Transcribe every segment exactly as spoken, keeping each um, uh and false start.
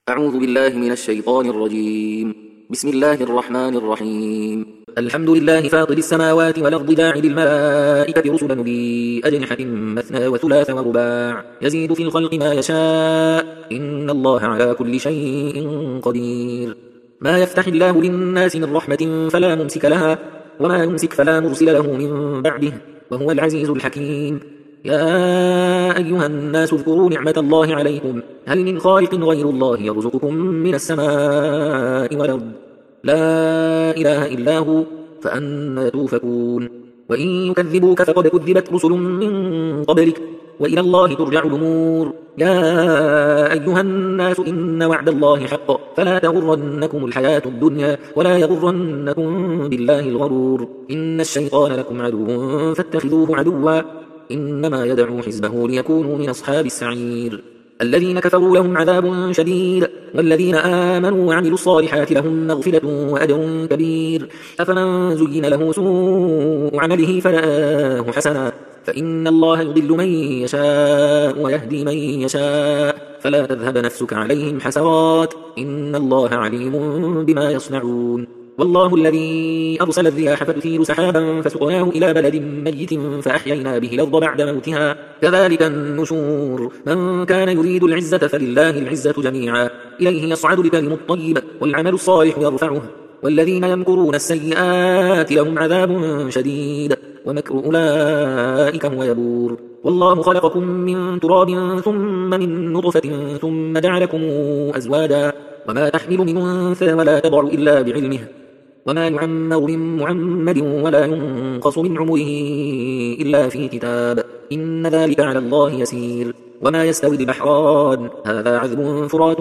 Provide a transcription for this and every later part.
أعوذ بالله من الشيطان الرجيم. بسم الله الرحمن الرحيم. الحمد لله فاطر السماوات والأرض جاعل الملائكة رسلا أولي أجنحة مثنى وثلاث ورباع يزيد في الخلق ما يشاء إن الله على كل شيء قدير. ما يفتح الله للناس من رحمة فلا ممسك لها وما يمسك فلا مرسل له من بعده وهو العزيز الحكيم. يا أيها الناس اذكروا نعمة الله عليكم هل من خالق غير الله يرزقكم من السماء والأرض لا إله إلا هو فأنى توفكون. وإن يكذبوك فقد كذبت رسل من قبلك وإلى الله ترجع الأمور. يا أيها الناس إن وعد الله حق فلا تغرنكم الحياة الدنيا ولا يغرنكم بالله الغرور. إن الشيطان لكم عدو فاتخذوه عدوا إنما يدعو حزبه ليكونوا من أصحاب السعير. الذين كفروا لهم عذاب شديد والذين آمنوا وعملوا الصالحات لهم مغفرة وأجر كبير. أفمن زين له سوء عمله فرآه حسنا فإن الله يضل من يشاء ويهدي من يشاء فلا تذهب نفسك عليهم حسرات إن الله عليم بما يصنعون. والله الذي أرسل الرياح فتثير سحابا فسقناه إلى بلد ميت فأحيينا به الأرض بعد موتها كذلك النشور. من كان يريد العزة فلله العزة جميعا إليه يصعد الكلم الطيب والعمل الصالح يرفعه والذين يمكرون السيئات لهم عذاب شديد ومكر أولئك هو يبور. والله خلقكم من تراب ثم من نطفة ثم جعلكم أزواجا وما تحمل من أنثى ولا تضع إلا بعلمه وما يعمر من معمد ولا ينقص من عمره إلا في كتاب إن ذلك على الله يسير. وما يستوي البحران هذا عذب فرات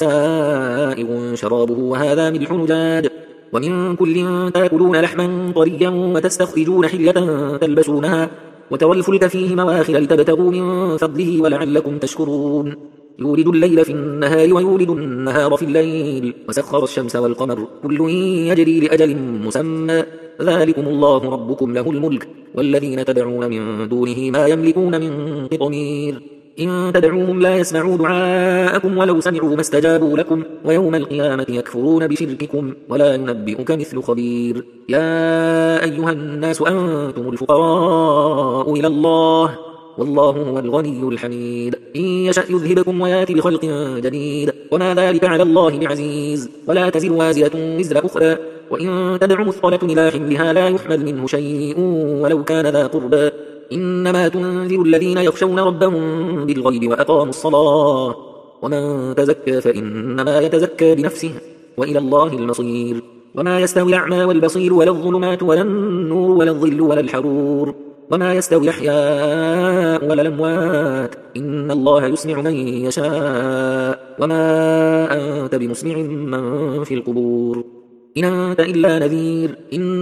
سائغ شرابه وهذا ملح نجاج ومن كل تأكلون لحما طريا وتستخرجون حلية تلبسونها وترى الفلك فيه مواخر لتبتغوا من فضله ولعلكم تشكرون. يولد الليل في النهار ويولد النهار في الليل وسخر الشمس والقمر كل يجري لأجل مسمى ذلكم الله ربكم له الملك والذين تدعون من دونه ما يملكون من قطمير. إن تدعوهم لا يسمعوا دعاءكم ولو سمعوا ما استجابوا لكم ويوم القيامة يكفرون بشرككم ولا ينبئك مثل خبير. يا أيها الناس أنتم الفقراء إلى الله والله هو الغني الحميد. إن يشأ يذهبكم ويأتي بخلق جديد وما ذلك على الله بعزيز. ولا تزر وازرة وزر أخرى وإن تدع مثقلة إلى حملها لا يحمل منه شيء ولو كان ذا قربى إنما تنذر الذين يخشون ربهم بالغيب وأقاموا الصلاة ومن تزكى فإنما يتزكى بنفسه وإلى الله المصير. وما يستوي الأعمى والبصير ولا الظلمات ولا النور ولا الظل ولا الحرور وما يستوي الأحياء ولا الأموات إن الله يسمع من يشاء وما أنت بمسمع من في القبور إن أنت إلا نذير.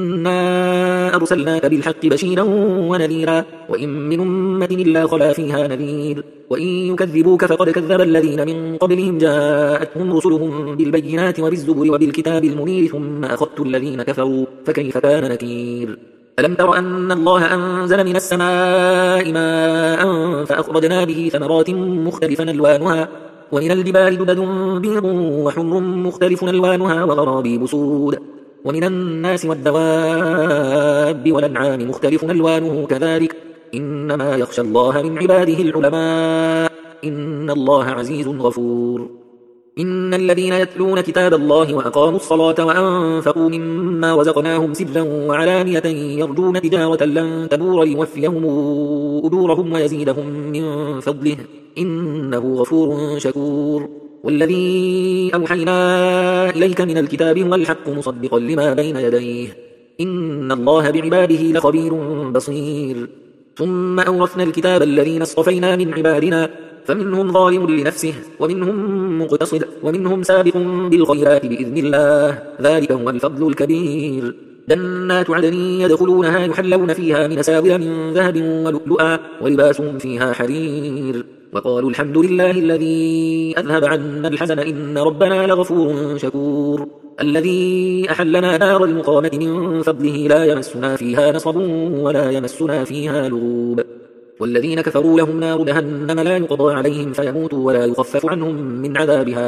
إنا أرسلناك بالحق بشيرا ونذيرا وإن من أمة إلا خلا فيها نذير. وإن يكذبوك فقد كذب الذين من قبلهم جاءتهم رسلهم بالبينات وبالزبر وبالكتاب المنير ثم أخذت الذين كفروا فكيف كان نكير. ألم تر أن الله أنزل من السماء ماء فأخرجنا به ثمرات مختلفا ألوانها ومن الجبال جدد بيض وحمر مختلف ألوانها وغرابيب سود ومن الناس والدواب والأنعام مختلف ألوانه كذلك إنما يخشى الله من عباده العلماء إن الله عزيز غفور. إن الذين يتلون كتاب الله وأقاموا الصلاة وأنفقوا مما رزقناهم سرا وعلانية يرجون تجارة لن تبور ليوفيهم أجورهم ويزيدهم من فضله إنه غفور شكور. والذي أوحينا إليك من الكتاب هو الحق مصدقا لما بين يديه إن الله بعباده لخبير بصير. ثم أورثنا الكتاب الذين اصطفينا من عبادنا فمنهم ظالم لنفسه ومنهم مقتصد ومنهم سابق بالخيرات بإذن الله ذلك هو الفضل الكبير. جنات عدن يدخلونها يحلون فيها من أساور من ذهب ولؤلؤا ولباسهم فيها حرير وقالوا الحمد لله الذي أذهب عنا الحزن إن ربنا لغفور شكور. الذي أحلنا دار المقامة من فضله لا يمسنا فيها نصب ولا يمسنا فيها لغوب. والذين كفروا لهم نار جهنم لا يقضى عليهم فيموتوا ولا يخفف عنهم من عذابها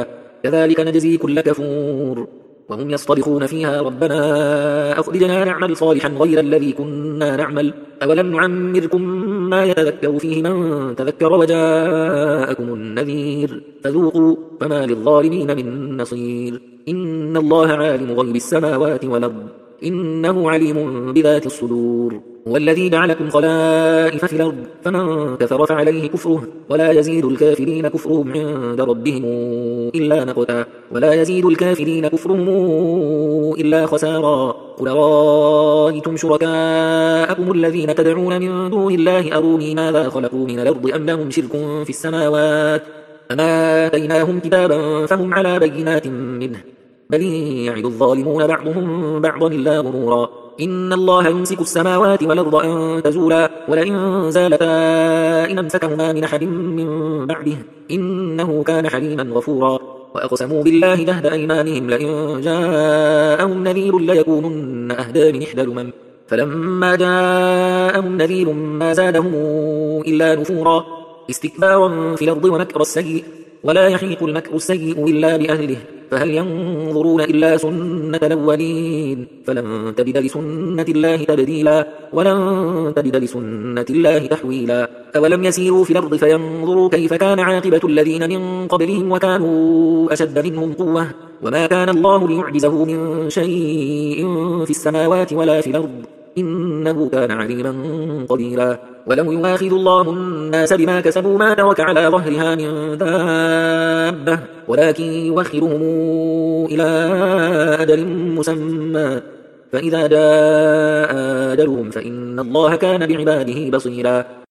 كذلك نجزي كل كفور وهم يصطرخون فيها ربنا أخرجنا نعمل صالحا غير الذي كنا نعمل أولم نعمركم ما يتذكر فيه من تذكر وجاءكم النذير فذوقوا فما للظالمين من نصير إن الله عالم غيب السماوات والأرض إنه عليم بذات الصدور هو الذي جعلكم خلائف في الأرض فمن كفر فعليه كفره ولا يزيد الكافرين كفرهم عند ربهم إلا مقتا ولا يزيد الكافرين كفرهم إلا خسارا قل رأيتم شركاءكم الذين تدعون من دون الله أروني ماذا خلقوا من الأرض أم لهم شرك في السماوات أما آتيناهم كتابا فهم على بينات منه بل يعد الظالمون بعضهم بعضا إلا غرورا إن الله يمسك السماوات والأرض أن تزولا ولئن زالتا إن أمسكهما من أحد من بعده إنه كان حليما غفورا وأقسموا بالله جهد أيمانهم لئن جاءهم نذير ليكونن أهدى من إحدى الأمم فلما جاءهم نذير ما زادهم إلا نفورا استكبارا في الأرض ومكر السيء ولا يحيق المكر السيء إلا بأهله فهل ينظرون إلا سنة الأولين فلن تجد لسنة الله تبديلا ولن تجد لسنة الله تحويلا أولم يسيروا في الأرض فينظروا كيف كان عاقبة الذين من قبلهم وكانوا أشد منهم قوة وما كان الله ليعجزه من شيء في السماوات ولا في الأرض إنه كان عليما قديرا ولو يؤاخذ الله الناس بما كسبوا ما ترك على ظهرها من دابة ولكن يؤخرهم إلى أجل مسمى فإذا جاء أجلهم فإن الله كان بعباده بصيرا